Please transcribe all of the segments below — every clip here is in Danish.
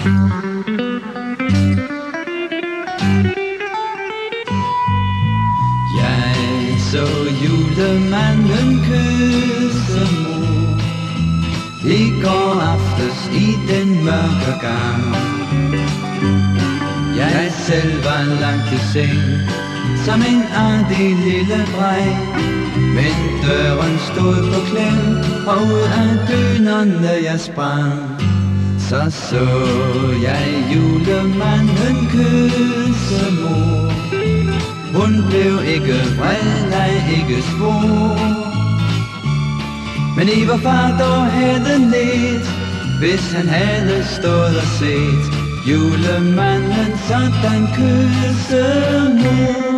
Jeg så julemanden kysse mor i går aftes i den mørke gang. Jeg selv var lagt i seng som en artig lille dreng, men døren stod på klem, og ud af dynerne jeg sprang. Så jeg julemanden kysse mor. Hun blev ikke vred, nej ikke svor. Men I var far dog havde lidt, hvis han havde stået og set julemanden sådan kysse mor.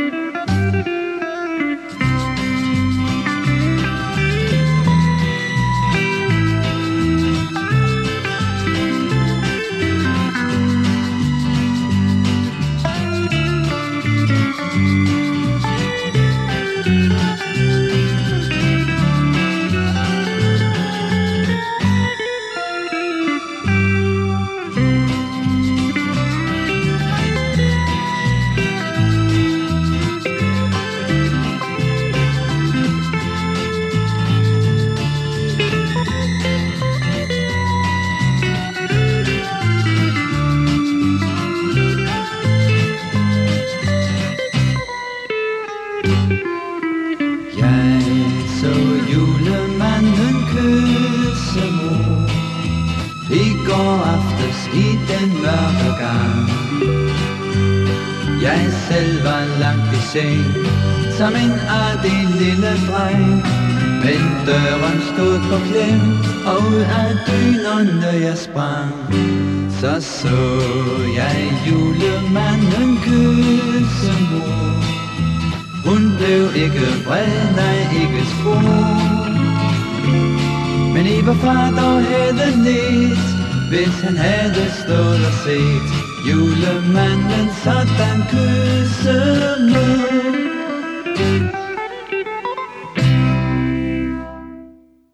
Jeg så julemanden kysse mor i går aftes i den mørke gang. Jeg selv var lagt i seng som en artig lille dreng, men døren stod på klem, og ud af dynerne jeg sprang. Så jeg julemanden kysse mor. Hun blev ikke vred, nej ikke spor. Men I var far dog havde lidt, hvis han havde stået og set julemanden sådan kysse mor.